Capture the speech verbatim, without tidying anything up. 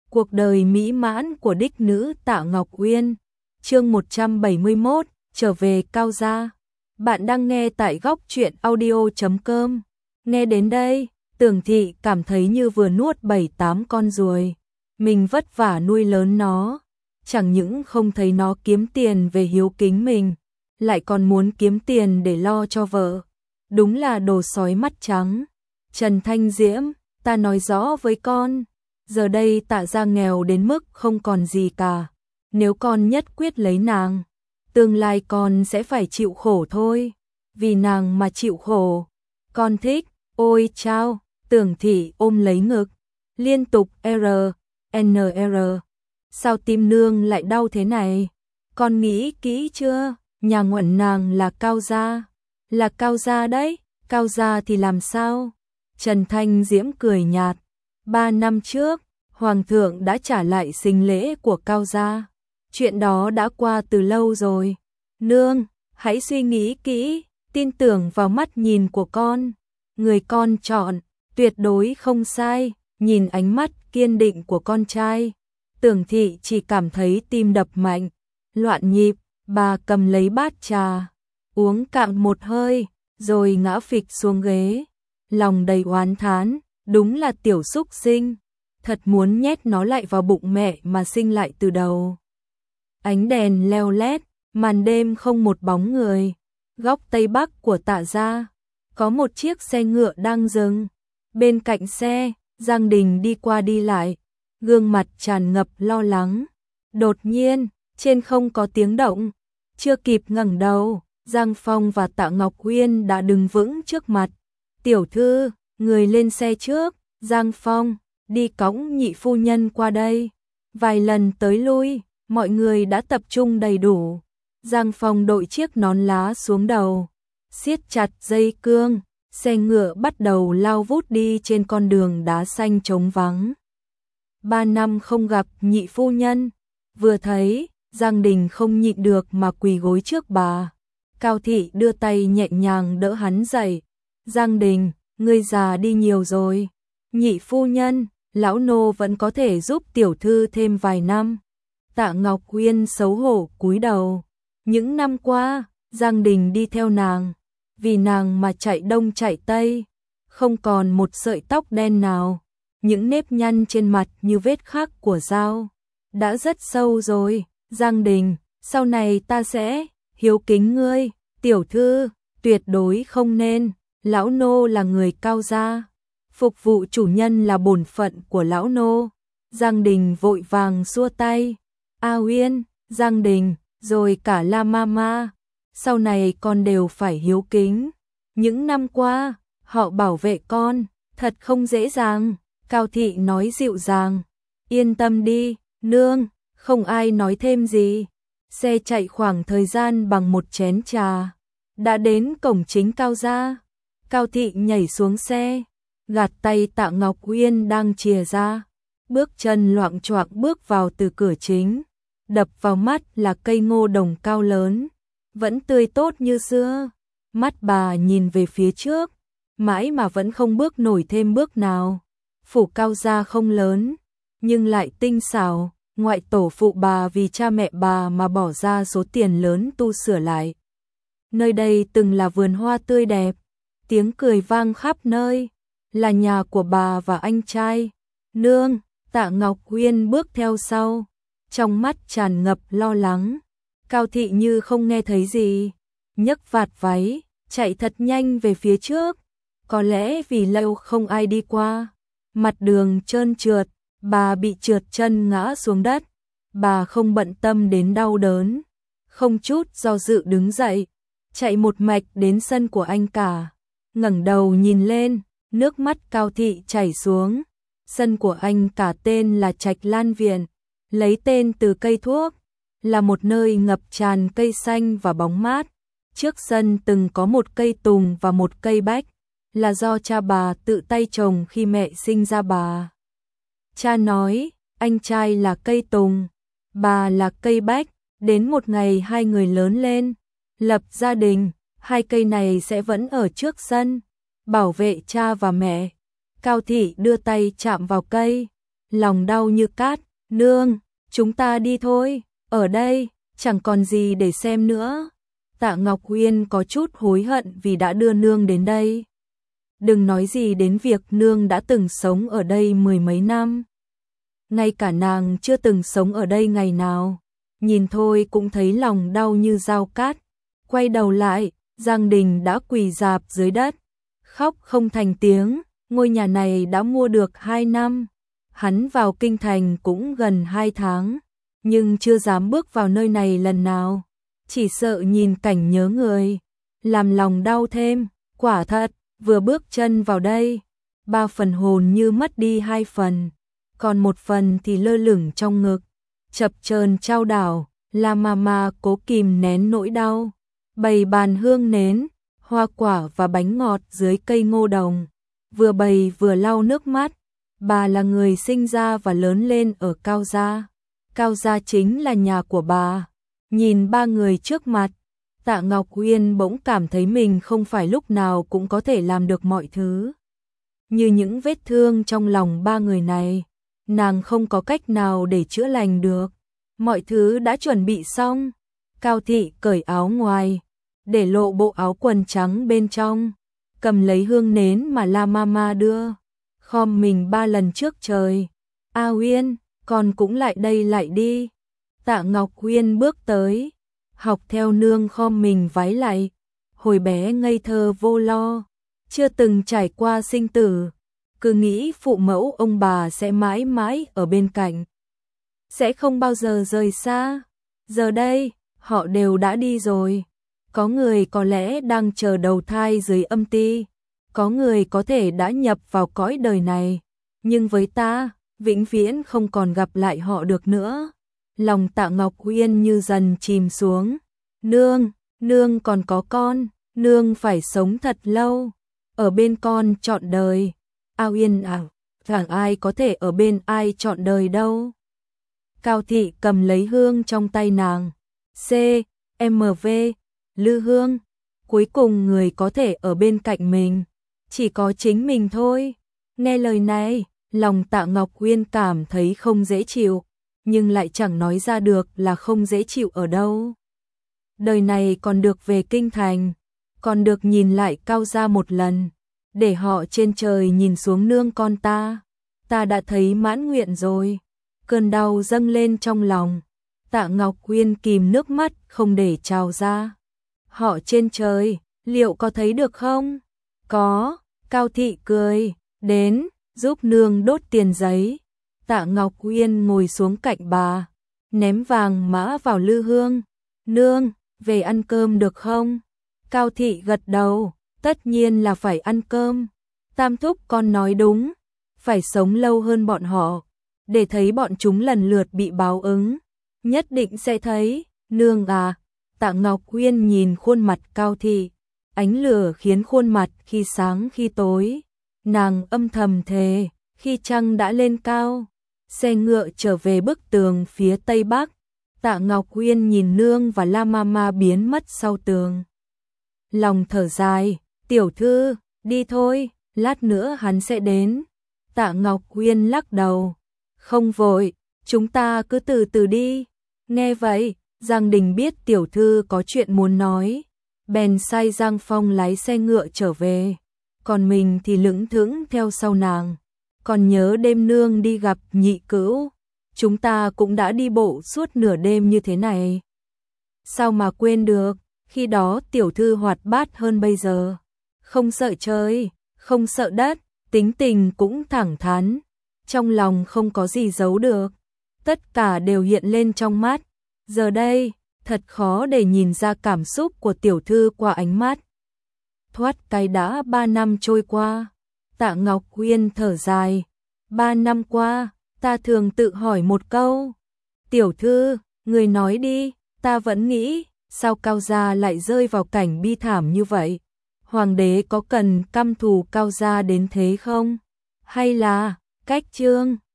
Cuộc đời mỹ mãn của đích nữ Tạ Ngọc Uyên. Chương một trăm bảy mươi mốt, trở về Cao gia. Bạn đang nghe tại góc truyện audio chấm com. Nghe đến đây, Tưởng Thị cảm thấy như vừa nuốt bảy tám con ruồi. Mình vất vả nuôi lớn nó, chẳng những không thấy nó kiếm tiền về hiếu kính mình, lại còn muốn kiếm tiền để lo cho vợ. Đúng là đồ sói mắt trắng. Trần Thanh Diễm, ta nói rõ với con, giờ đây Tạ gia nghèo đến mức không còn gì cả. Nếu con nhất quyết lấy nàng, tương lai con sẽ phải chịu khổ thôi. Vì nàng mà chịu khổ. Con thích, ôi chao, Tưởng Thị ôm lấy ngực, liên tục R, N R. Sao tim nương lại đau thế này? Con nghĩ kỹ chưa? Nhà ngoại nàng là Cao gia. Là Cao gia đấy, Cao gia thì làm sao? Trần Thanh Diễm cười nhạt. Ba năm trước, Hoàng thượng đã trả lại sinh lễ của Cao gia. Chuyện đó đã qua từ lâu rồi. Nương, hãy suy nghĩ kỹ, tin tưởng vào mắt nhìn của con. Người con chọn, tuyệt đối không sai. Nhìn ánh mắt kiên định của con trai, Tưởng Thị chỉ cảm thấy tim đập mạnh, loạn nhịp. Bà cầm lấy bát trà, uống cạn một hơi, rồi ngã phịch xuống ghế. Lòng đầy oán thán, đúng là tiểu súc sinh, thật muốn nhét nó lại vào bụng mẹ mà sinh lại từ đầu. Ánh đèn leo lét, màn đêm không một bóng người. Góc tây bắc của Tạ gia, có một chiếc xe ngựa đang dừng. Bên cạnh xe, Giang Đình đi qua đi lại, gương mặt tràn ngập lo lắng. Đột nhiên, trên không có tiếng động. Chưa kịp ngẩng đầu, Giang Phong và Tạ Ngọc Uyên đã đứng vững trước mặt. Tiểu thư, người lên xe trước. Giang Phong, đi cõng nhị phu nhân qua đây. Vài lần tới lui, mọi người đã tập trung đầy đủ. Giang Phong đội chiếc nón lá xuống đầu, siết chặt dây cương, xe ngựa bắt đầu lao vút đi trên con đường đá xanh trống vắng. Ba năm không gặp nhị phu nhân, vừa thấy, Giang Đình không nhịn được mà quỳ gối trước bà. Cao Thị đưa tay nhẹ nhàng đỡ hắn dậy. Giang Đình, ngươi già đi nhiều rồi. Nhị phu nhân, lão nô vẫn có thể giúp tiểu thư thêm vài năm. Tạ Ngọc Uyên xấu hổ cúi đầu. Những năm qua, Giang Đình đi theo nàng, vì nàng mà chạy đông chạy tây, không còn một sợi tóc đen nào. Những nếp nhăn trên mặt như vết khắc của dao, đã rất sâu rồi. Giang Đình, sau này ta sẽ hiếu kính ngươi. Tiểu thư, tuyệt đối không nên. Lão nô là người Cao gia, phục vụ chủ nhân là bổn phận của lão nô. Giang Đình vội vàng xua tay. A Uyên, Giang Đình, rồi cả La Mama, sau này con đều phải hiếu kính. Những năm qua, họ bảo vệ con, thật không dễ dàng. Cao Thị nói dịu dàng. Yên tâm đi, nương, không ai nói thêm gì. Xe chạy khoảng thời gian bằng một chén trà, đã đến cổng chính Cao gia. Cao Thị nhảy xuống xe, gạt tay Tạ Ngọc Uyên đang chìa ra, bước chân loạng choạng bước vào từ cửa chính. Đập vào mắt là cây ngô đồng cao lớn, vẫn tươi tốt như xưa. Mắt bà nhìn về phía trước, mãi mà vẫn không bước nổi thêm bước nào. Phủ Cao gia không lớn, nhưng lại tinh xảo. Ngoại tổ phụ bà vì cha mẹ bà mà bỏ ra số tiền lớn tu sửa lại. Nơi đây từng là vườn hoa tươi đẹp, tiếng cười vang khắp nơi, là nhà của bà và anh trai. Nương, Tạ Ngọc Uyên bước theo sau, trong mắt tràn ngập lo lắng. Cao Thị như không nghe thấy gì, nhấc vạt váy, chạy thật nhanh về phía trước. Có lẽ vì lâu không ai đi qua, mặt đường trơn trượt, bà bị trượt chân ngã xuống đất. Bà không bận tâm đến đau đớn, không chút do dự đứng dậy, chạy một mạch đến sân của anh cả. Ngẩng đầu nhìn lên, nước mắt Cao Thị chảy xuống. Sân của anh cả tên là Trạch Lan Viện, lấy tên từ cây thuốc, là một nơi ngập tràn cây xanh và bóng mát. Trước sân từng có một cây tùng và một cây bách, là do cha bà tự tay trồng khi mẹ sinh ra bà. Cha nói, anh trai là cây tùng, bà là cây bách. Đến một ngày hai người lớn lên, lập gia đình, hai cây này sẽ vẫn ở trước sân, bảo vệ cha và mẹ. Cao Thị đưa tay chạm vào cây, lòng đau như cát, nương, chúng ta đi thôi, ở đây, chẳng còn gì để xem nữa. Tạ Ngọc Uyên có chút hối hận vì đã đưa nương đến đây. Đừng nói gì đến việc nương đã từng sống ở đây mười mấy năm. Ngay cả nàng chưa từng sống ở đây ngày nào. Nhìn thôi cũng thấy lòng đau như dao cát. Quay đầu lại, Giang Đình đã quỳ rạp dưới đất. Khóc không thành tiếng, ngôi nhà này đã mua được hai năm. Hắn vào kinh thành cũng gần hai tháng, nhưng chưa dám bước vào nơi này lần nào. Chỉ sợ nhìn cảnh nhớ người, làm lòng đau thêm. Quả thật, vừa bước chân vào đây, ba phần hồn như mất đi hai phần, còn một phần thì lơ lửng trong ngực, chập chờn trao đảo. La Mama cố kìm nén nỗi đau, bày bàn hương nến, hoa quả và bánh ngọt dưới cây ngô đồng, vừa bày vừa lau nước mắt. Bà là người sinh ra và lớn lên ở Cao Gia. Cao Gia chính là nhà của bà. Nhìn ba người trước mặt, Tạ Ngọc Uyên bỗng cảm thấy mình không phải lúc nào cũng có thể làm được mọi thứ. Như những vết thương trong lòng ba người này, nàng không có cách nào để chữa lành được. Mọi thứ đã chuẩn bị xong. Cao Thị cởi áo ngoài, để lộ bộ áo quần trắng bên trong, cầm lấy hương nến mà La Mama đưa, khom mình ba lần trước trời. A Uyên, con cũng lại đây lại đi. Tạ Ngọc Uyên bước tới, học theo nương khom mình vái lại. Hồi bé ngây thơ vô lo, chưa từng trải qua sinh tử, cứ nghĩ phụ mẫu ông bà sẽ mãi mãi ở bên cạnh, sẽ không bao giờ rời xa. Giờ đây, họ đều đã đi rồi. Có người có lẽ đang chờ đầu thai dưới âm ti, có người có thể đã nhập vào cõi đời này, nhưng với ta, vĩnh viễn không còn gặp lại họ được nữa. Lòng Tạ Ngọc Uyên như dần chìm xuống. Nương, nương còn có con, nương phải sống thật lâu, ở bên con trọn đời. A Uyên à, chẳng ai có thể ở bên ai trọn đời đâu. Cao Thị cầm lấy hương trong tay nàng. C, M V, Lư Hương. Cuối cùng người có thể ở bên cạnh mình, chỉ có chính mình thôi. Nghe lời này, lòng Tạ Ngọc Uyên cảm thấy không dễ chịu, nhưng lại chẳng nói ra được là không dễ chịu ở đâu. Đời này còn được về kinh thành, còn được nhìn lại Cao Gia một lần, để họ trên trời nhìn xuống nương con ta. Ta đã thấy mãn nguyện rồi. Cơn đau dâng lên trong lòng, Tạ Ngọc Uyên kìm nước mắt không để trào ra. Họ trên trời, liệu có thấy được không? Có. Cao Thị cười, đến, giúp nương đốt tiền giấy. Tạ Ngọc Uyên ngồi xuống cạnh bà, ném vàng mã vào lư hương. Nương, về ăn cơm được không? Cao Thị gật đầu, tất nhiên là phải ăn cơm. Tam thúc con nói đúng, phải sống lâu hơn bọn họ, để thấy bọn chúng lần lượt bị báo ứng. Nhất định sẽ thấy. Nương à. Tạ Ngọc Uyên nhìn khuôn mặt Cao Thị, ánh lửa khiến khuôn mặt khi sáng khi tối. Nàng âm thầm thề, khi trăng đã lên cao, xe ngựa trở về bức tường phía tây bắc. Tạ Ngọc Uyên nhìn nương và La Mama biến mất sau tường, lòng thở dài. Tiểu thư, đi thôi, lát nữa hắn sẽ đến. Tạ Ngọc Uyên lắc đầu, không vội, chúng ta cứ từ từ đi. Nghe vậy, Giang Đình biết tiểu thư có chuyện muốn nói, bèn sai Giang Phong lái xe ngựa trở về, còn mình thì lững thững theo sau nàng. Còn nhớ đêm nương đi gặp nhị cữu, chúng ta cũng đã đi bộ suốt nửa đêm như thế này. Sao mà quên được, khi đó tiểu thư hoạt bát hơn bây giờ, không sợ trời, không sợ đất, tính tình cũng thẳng thắn, trong lòng không có gì giấu được, tất cả đều hiện lên trong mắt. Giờ đây, thật khó để nhìn ra cảm xúc của tiểu thư qua ánh mắt. Thoát cái đã ba năm trôi qua, Tạ Ngọc Uyên thở dài. Ba năm qua, ta thường tự hỏi một câu. Tiểu thư, người nói đi, ta vẫn nghĩ, sao Cao Gia lại rơi vào cảnh bi thảm như vậy? Hoàng đế có cần căm thù Cao Gia đến thế không? Hay là, cách trương